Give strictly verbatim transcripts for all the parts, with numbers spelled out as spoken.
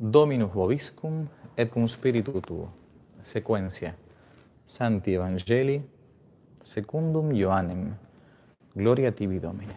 Dominus vobiscum et cum spiritu tuo. Sequencia. Sancti Evangelii secundum Ioannem. Gloria tibi, Domine.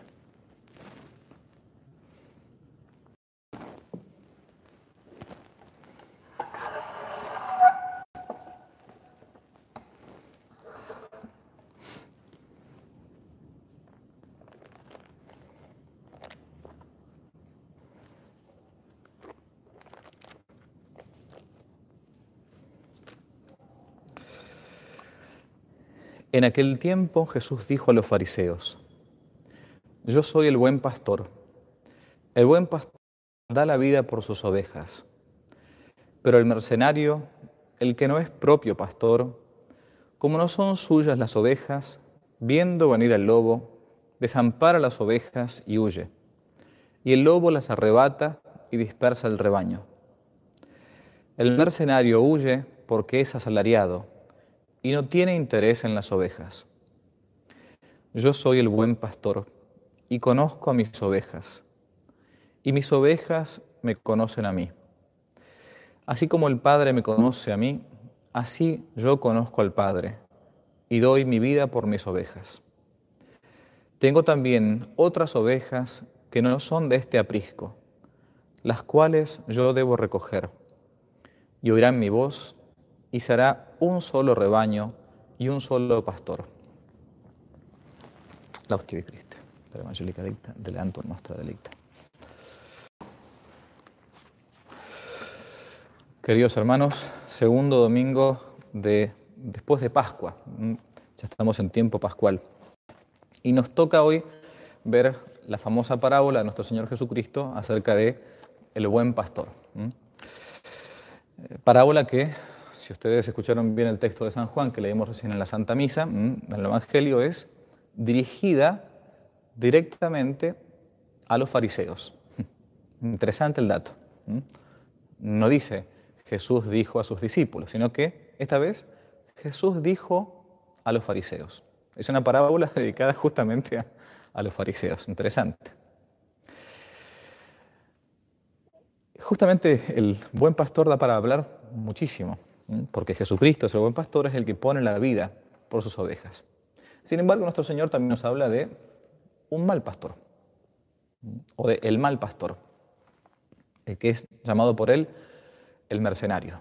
En aquel tiempo Jesús dijo a los fariseos: Yo soy el buen pastor. El buen pastor da la vida por sus ovejas. Pero el mercenario, el que no es propio pastor, como no son suyas las ovejas, viendo venir al lobo, desampara las ovejas y huye. Y el lobo las arrebata y dispersa el rebaño. El mercenario huye porque es asalariado y no tiene interés en las ovejas. Yo soy el buen pastor y conozco a mis ovejas, y mis ovejas me conocen a mí. Así como el Padre me conoce a mí, así yo conozco al Padre, y doy mi vida por mis ovejas. Tengo también otras ovejas que no son de este aprisco, las cuales yo debo recoger, y oirán mi voz, y será un solo rebaño y un solo pastor. Laudetur Christi, per evangelica dicta, deleantur nostra delicta. Queridos hermanos, segundo domingo de, después de Pascua. Ya estamos en tiempo pascual. Y nos toca hoy ver la famosa parábola de nuestro Señor Jesucristo acerca de el buen pastor. Parábola que, si ustedes escucharon bien el texto de San Juan que leímos recién en la Santa Misa, en el Evangelio, es dirigida directamente a los fariseos. Interesante el dato. No dice Jesús dijo a sus discípulos, sino que esta vez Jesús dijo a los fariseos. Es una parábola dedicada justamente a, a los fariseos. Interesante. Justamente el buen pastor da para hablar muchísimo, porque Jesucristo, el buen pastor, es el que pone la vida por sus ovejas. Sin embargo, nuestro Señor también nos habla de un mal pastor, o de el mal pastor, el que es llamado por él el mercenario.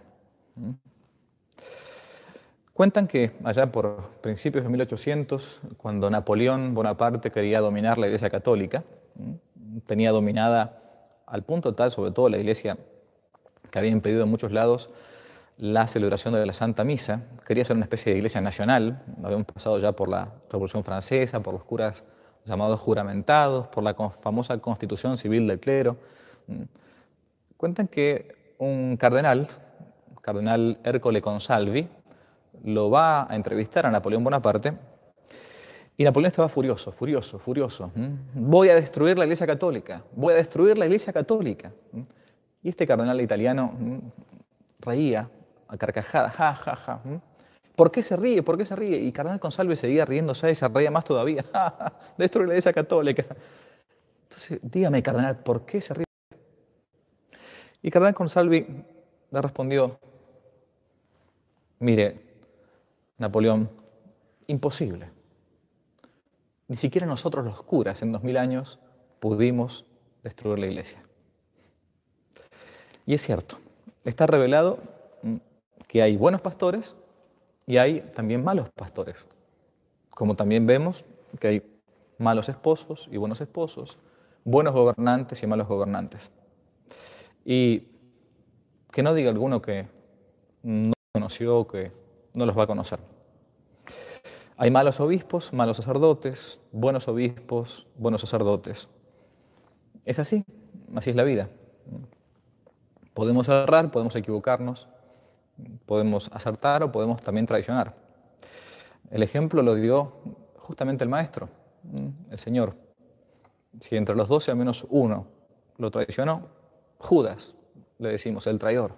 Cuentan que allá por principios de mil ochocientos, cuando Napoleón Bonaparte quería dominar la Iglesia Católica, tenía dominada al punto tal, sobre todo la Iglesia que había impedido en muchos lados la celebración de la Santa Misa, quería ser una especie de iglesia nacional. Habíamos pasado ya por la Revolución Francesa, por los curas llamados juramentados, por la famosa Constitución Civil del Clero. Cuentan que un cardenal, cardenal Ercole Consalvi, lo va a entrevistar a Napoleón Bonaparte, y Napoleón estaba furioso, furioso, furioso. Voy a destruir la Iglesia Católica, voy a destruir la Iglesia Católica. Y este cardenal italiano reía a carcajadas, ja, ja, ja. ¿Por qué se ríe? ¿Por qué se ríe? Y cardenal Consalvi seguía riéndose y se reía más todavía. Ja, ja, destruir la Iglesia Católica. Entonces, dígame, cardenal, ¿por qué se ríe? Y cardenal Consalvi le respondió: mire, Napoleón, imposible. Ni siquiera nosotros los curas en dos mil años pudimos destruir la iglesia. Y es cierto, está revelado que hay buenos pastores y hay también malos pastores. Como también vemos que hay malos esposos y buenos esposos, buenos gobernantes y malos gobernantes. Y que no diga alguno que no conoció o que no los va a conocer. Hay malos obispos, malos sacerdotes, buenos obispos, buenos sacerdotes. Es así, así es la vida. Podemos errar, podemos equivocarnos, podemos acertar o podemos también traicionar. El ejemplo lo dio justamente el Maestro, el Señor. Si entre los doce al menos uno lo traicionó, Judas, le decimos, el traidor.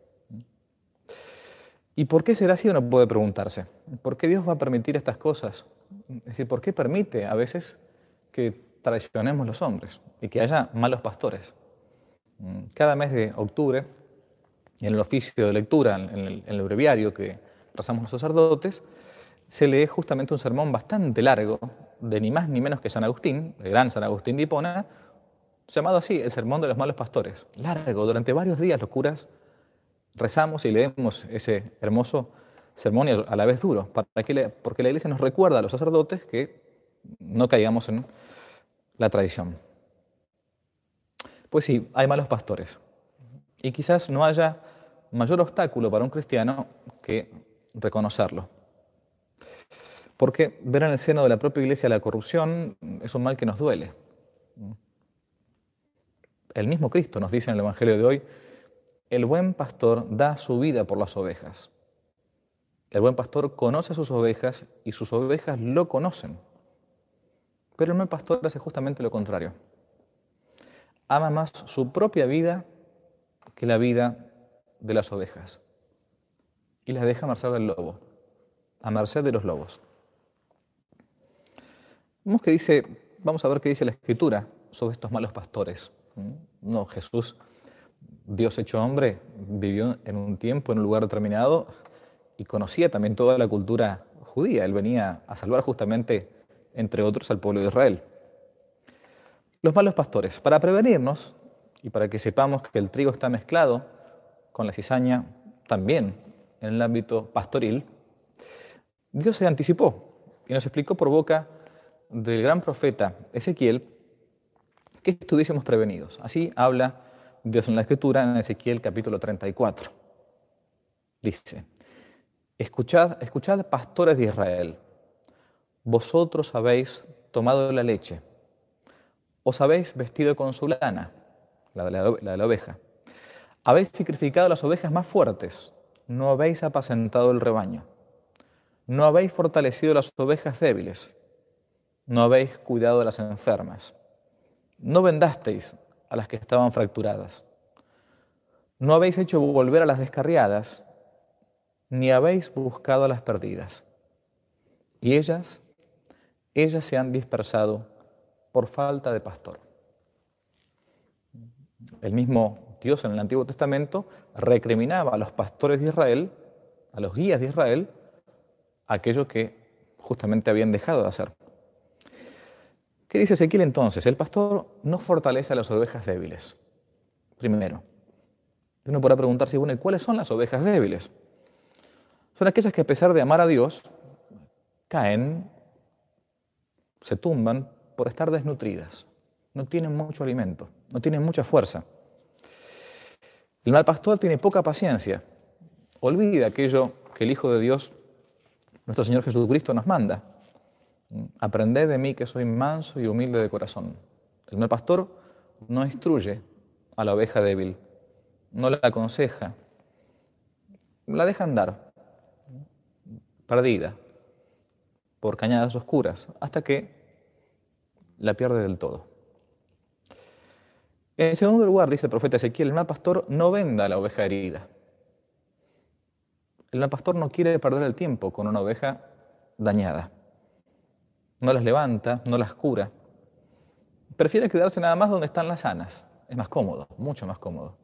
¿Y por qué será así? Uno puede preguntarse. ¿Por qué Dios va a permitir estas cosas? Es decir, ¿por qué permite a veces que traicionemos los hombres y que haya malos pastores? Cada mes de octubre Y en el oficio de lectura, en el, en el breviario que rezamos los sacerdotes, se lee justamente un sermón bastante largo de ni más ni menos que San Agustín, el gran San Agustín de Hipona, llamado así, el Sermón de los Malos Pastores. Largo, durante varios días los curas rezamos y leemos ese hermoso sermón y a la vez duro, para que le, porque la Iglesia nos recuerda a los sacerdotes que no caigamos en la tradición. Pues sí, hay malos pastores. Y quizás no haya mayor obstáculo para un cristiano que reconocerlo. Porque ver en el seno de la propia Iglesia la corrupción es un mal que nos duele. El mismo Cristo nos dice en el Evangelio de hoy, el buen pastor da su vida por las ovejas. El buen pastor conoce a sus ovejas y sus ovejas lo conocen. Pero el mal pastor hace justamente lo contrario. Ama más su propia vida que la vida de las ovejas. Y las deja a merced del lobo, a merced de los lobos. Vamos, que dice, vamos a ver qué dice la Escritura sobre estos malos pastores. No, Jesús, Dios hecho hombre, vivió en un tiempo, en un lugar determinado y conocía también toda la cultura judía. Él venía a salvar justamente, entre otros, al pueblo de Israel. Los malos pastores, para prevenirnos y para que sepamos que el trigo está mezclado con la cizaña también en el ámbito pastoril, Dios se anticipó y nos explicó por boca del gran profeta Ezequiel que estuviésemos prevenidos. Así habla Dios en la Escritura en Ezequiel capítulo treinta y cuatro. Dice, escuchad, escuchad pastores de Israel, vosotros habéis tomado la leche, os habéis vestido con su lana, la de la, la de la oveja, habéis sacrificado las ovejas más fuertes, no habéis apacentado el rebaño, no habéis fortalecido las ovejas débiles, no habéis cuidado de las enfermas, no vendasteis a las que estaban fracturadas, no habéis hecho volver a las descarriadas, ni habéis buscado a las perdidas. Y ellas, ellas se han dispersado por falta de pastor. El mismo Dios en el Antiguo Testamento recriminaba a los pastores de Israel, a los guías de Israel, aquello que justamente habían dejado de hacer. ¿Qué dice Ezequiel entonces? El pastor no fortalece a las ovejas débiles. Primero, uno podrá preguntarse, bueno, ¿y cuáles son las ovejas débiles? Son aquellas que a pesar de amar a Dios, caen, se tumban por estar desnutridas. No tienen mucho alimento, no tienen mucha fuerza. El mal pastor tiene poca paciencia. Olvida aquello que el Hijo de Dios, nuestro Señor Jesucristo, nos manda. Aprended de mí que soy manso y humilde de corazón. El mal pastor no instruye a la oveja débil, no la aconseja, la deja andar, perdida, por cañadas oscuras, hasta que la pierde del todo. En segundo lugar, dice el profeta Ezequiel, el mal pastor no venda a la oveja herida. El mal pastor no quiere perder el tiempo con una oveja dañada. No las levanta, no las cura. Prefiere quedarse nada más donde están las sanas. Es más cómodo, mucho más cómodo.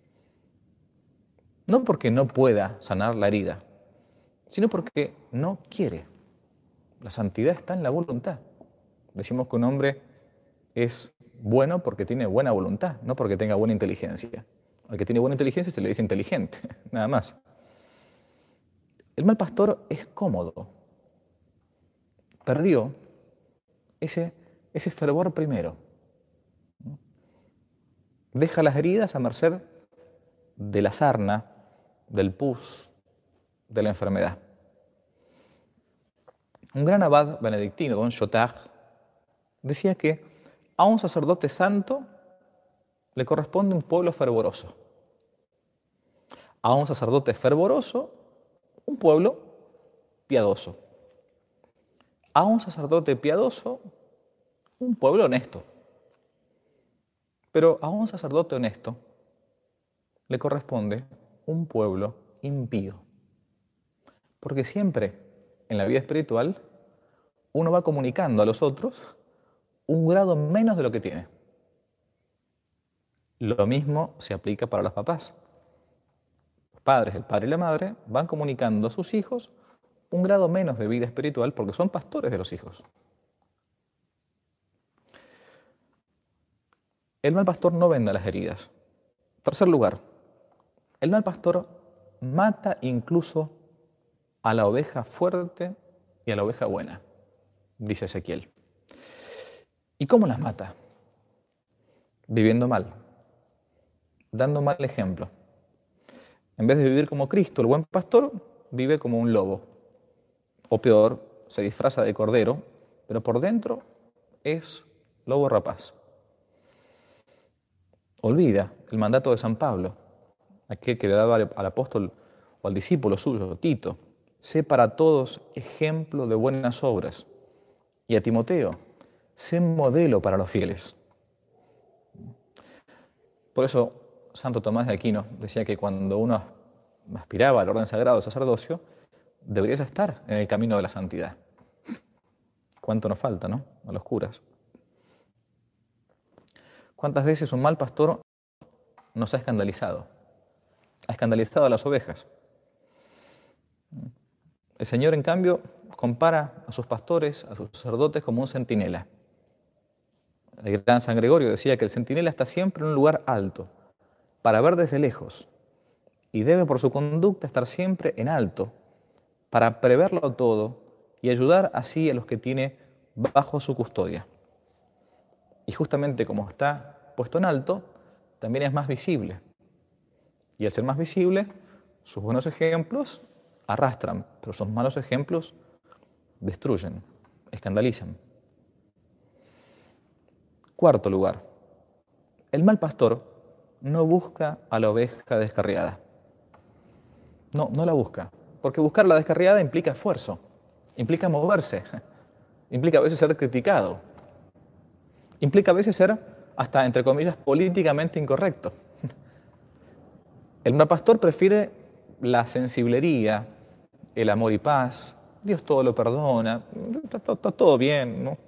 No porque no pueda sanar la herida, sino porque no quiere. La santidad está en la voluntad. Decimos que un hombre es bueno porque tiene buena voluntad, no porque tenga buena inteligencia. Al que tiene buena inteligencia se le dice inteligente, nada más. El mal pastor es cómodo. Perdió ese, ese fervor primero. Deja las heridas a merced de la sarna, del pus, de la enfermedad. Un gran abad benedictino, don Chotard, decía que a un sacerdote santo le corresponde un pueblo fervoroso. A un sacerdote fervoroso, un pueblo piadoso. A un sacerdote piadoso, un pueblo honesto. Pero a un sacerdote honesto le corresponde un pueblo impío. Porque siempre en la vida espiritual uno va comunicando a los otros un grado menos de lo que tiene. Lo mismo se aplica para los papás. padres, el padre y la madre, van comunicando a sus hijos un grado menos de vida espiritual porque son pastores de los hijos. El mal pastor no venda las heridas. Tercer lugar, el mal pastor mata incluso a la oveja fuerte y a la oveja buena, dice Ezequiel. ¿Y cómo las mata? Viviendo mal, dando mal ejemplo. En vez de vivir como Cristo, el buen pastor vive como un lobo. O peor, se disfraza de cordero, pero por dentro es lobo rapaz. Olvida el mandato de San Pablo, aquel que le daba al apóstol o al discípulo suyo, Tito: sé para todos ejemplo de buenas obras. Y a Timoteo: sé modelo para los fieles. Por eso Santo Tomás de Aquino decía que cuando uno aspiraba al orden sagrado del sacerdocio, deberías estar en el camino de la santidad. ¿Cuánto nos falta, no?, a los curas. ¿Cuántas veces un mal pastor nos ha escandalizado? Ha escandalizado a las ovejas. El Señor, en cambio, compara a sus pastores, a sus sacerdotes, como un centinela. El gran San Gregorio decía que el centinela está siempre en un lugar alto, para ver desde lejos, y debe por su conducta estar siempre en alto, para preverlo todo y ayudar así a los que tiene bajo su custodia. Y justamente como está puesto en alto, también es más visible. Y al ser más visible, sus buenos ejemplos arrastran, pero sus malos ejemplos destruyen, escandalizan. Cuarto lugar, el mal pastor no busca a la oveja descarriada. No, no la busca, porque buscar a la descarriada implica esfuerzo, implica moverse, implica a veces ser criticado, implica a veces ser hasta, entre comillas, políticamente incorrecto. El mal pastor prefiere la sensiblería, el amor y paz. Dios todo lo perdona, está, está, está todo bien, ¿no?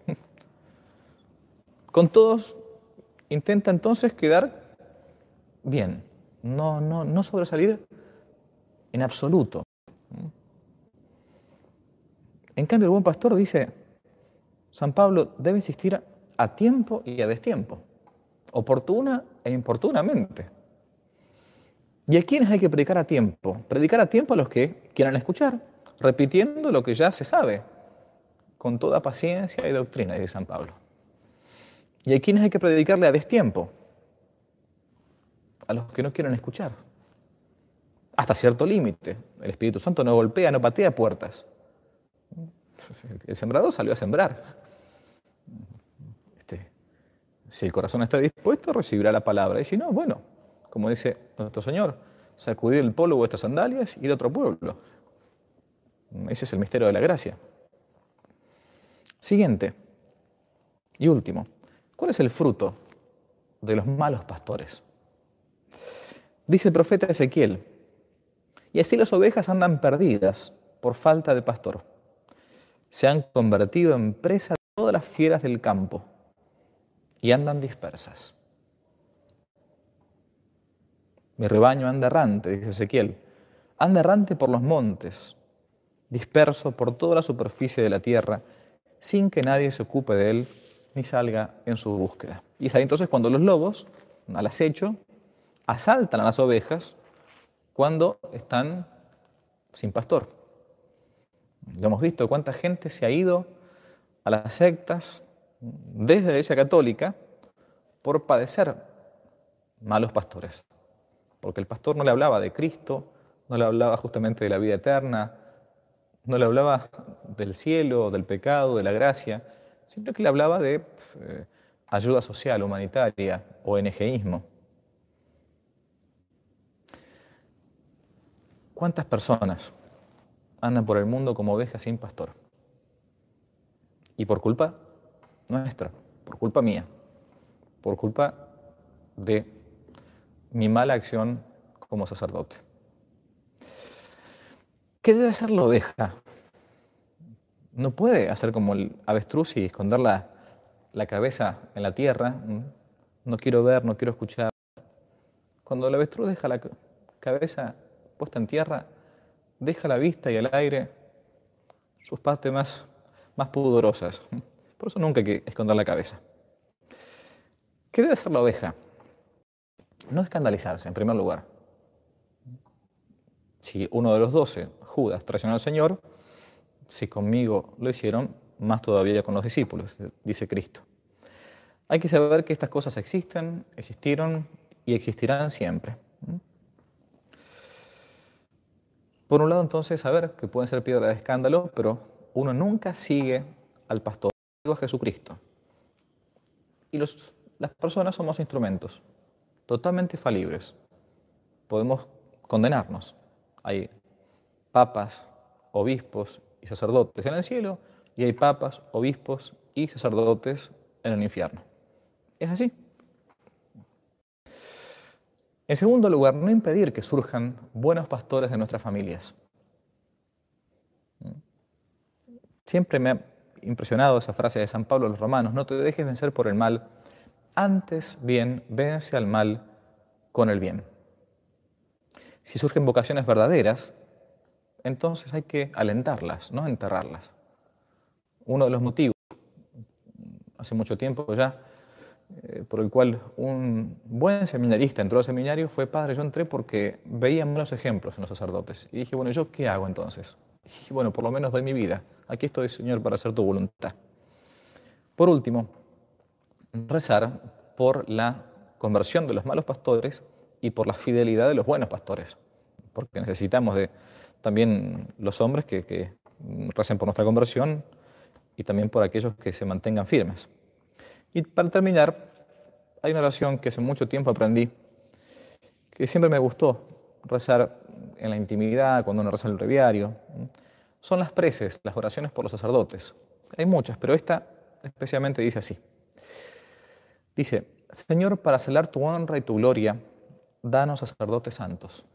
Con todos intenta entonces quedar bien, no, no, no sobresalir en absoluto. En cambio, el buen pastor, dice San Pablo, debe insistir a tiempo y a destiempo, oportuna e importunamente. ¿Y a quiénes hay que predicar a tiempo? Predicar a tiempo a los que quieran escuchar, repitiendo lo que ya se sabe, con toda paciencia y doctrina, dice San Pablo. ¿Y a quiénes hay que predicarle a destiempo? A los que no quieren escuchar. Hasta cierto límite. El Espíritu Santo no golpea, no patea puertas. El sembrador salió a sembrar. Este, si el corazón está dispuesto, recibirá la palabra. Y si no, bueno, como dice nuestro Señor, sacudid el polvo de vuestras sandalias y ir a otro pueblo. Ese es el misterio de la gracia. Siguiente y último. ¿Cuál es el fruto de los malos pastores? Dice el profeta Ezequiel: y así las ovejas andan perdidas por falta de pastor. Se han convertido en presa de todas las fieras del campo y andan dispersas. Mi rebaño anda errante, dice Ezequiel, anda errante por los montes, disperso por toda la superficie de la tierra, sin que nadie se ocupe de él ni salga en su búsqueda. Y es ahí entonces cuando los lobos, al acecho, asaltan a las ovejas cuando están sin pastor. Ya hemos visto cuánta gente se ha ido a las sectas desde la Iglesia Católica por padecer malos pastores. Porque el pastor no le hablaba de Cristo, no le hablaba justamente de la vida eterna, no le hablaba del cielo, del pecado, de la gracia, sino que le hablaba de eh, ayuda social, humanitaria, o ONGismo. ¿Cuántas personas andan por el mundo como ovejas sin pastor? Y por culpa nuestra, por culpa mía, por culpa de mi mala acción como sacerdote. ¿Qué debe hacer la oveja? No puede hacer como el avestruz y esconder la, la cabeza en la tierra. No quiero ver, no quiero escuchar. Cuando el avestruz deja la cabeza puesta en tierra, deja a la vista y al aire sus partes más, más pudorosas. Por eso nunca hay que esconder la cabeza. ¿Qué debe hacer la oveja? No escandalizarse, en primer lugar. Si uno de los doce, Judas, traicionó al Señor, si conmigo lo hicieron, más todavía con los discípulos, dice Cristo. Hay que saber que estas cosas existen, existieron y existirán siempre. Por un lado, entonces, saber que pueden ser piedra de escándalo, pero uno nunca sigue al pastor, sigue a Jesucristo. Y los, las personas somos instrumentos, totalmente falibles. Podemos condenarnos. Hay papas, obispos y sacerdotes en el cielo, y hay papas, obispos y sacerdotes en el infierno. Es así. En segundo lugar, no impedir que surjan buenos pastores de nuestras familias. Siempre me ha impresionado esa frase de San Pablo a los romanos: no te dejes vencer por el mal, antes bien vence al mal con el bien. Si surgen vocaciones verdaderas, entonces hay que alentarlas, no enterrarlas. Uno de los motivos, hace mucho tiempo ya, eh, por el cual un buen seminarista entró al seminario fue: padre, yo entré porque veía malos ejemplos en los sacerdotes. Y dije, bueno, ¿yo qué hago entonces? Y dije, bueno, por lo menos doy mi vida. Aquí estoy, Señor, para hacer tu voluntad. Por último, rezar por la conversión de los malos pastores y por la fidelidad de los buenos pastores. Porque necesitamos de también los hombres que, que recen por nuestra conversión y también por aquellos que se mantengan firmes. Y para terminar, hay una oración que hace mucho tiempo aprendí, que siempre me gustó rezar en la intimidad, cuando uno reza el breviario. Son las preces, las oraciones por los sacerdotes. Hay muchas, pero esta especialmente dice así. Dice: Señor, para celar tu honra y tu gloria, danos sacerdotes santos.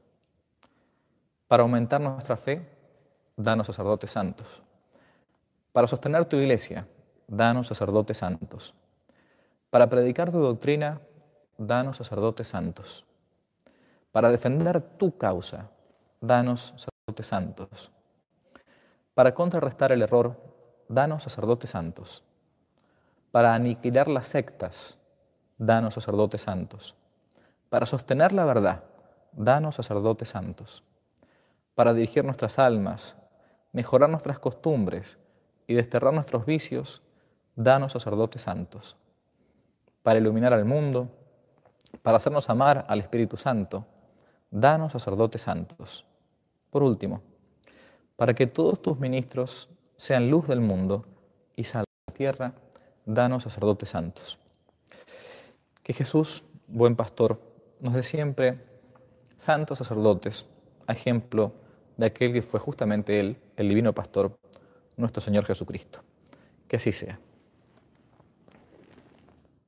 Para aumentar nuestra fe, danos sacerdotes santos. Para sostener tu iglesia, danos sacerdotes santos. Para predicar tu doctrina, danos sacerdotes santos. Para defender tu causa, danos sacerdotes santos. Para contrarrestar el error, danos sacerdotes santos. Para aniquilar las sectas, danos sacerdotes santos. Para sostener la verdad, danos sacerdotes santos. Para dirigir nuestras almas, mejorar nuestras costumbres y desterrar nuestros vicios, danos sacerdotes santos. Para iluminar al mundo, para hacernos amar al Espíritu Santo, danos sacerdotes santos. Por último, para que todos tus ministros sean luz del mundo y sal de la tierra, danos sacerdotes santos. Que Jesús, buen pastor, nos dé siempre santos sacerdotes, a ejemplo de aquel que fue justamente Él, el divino pastor, nuestro Señor Jesucristo. Que así sea.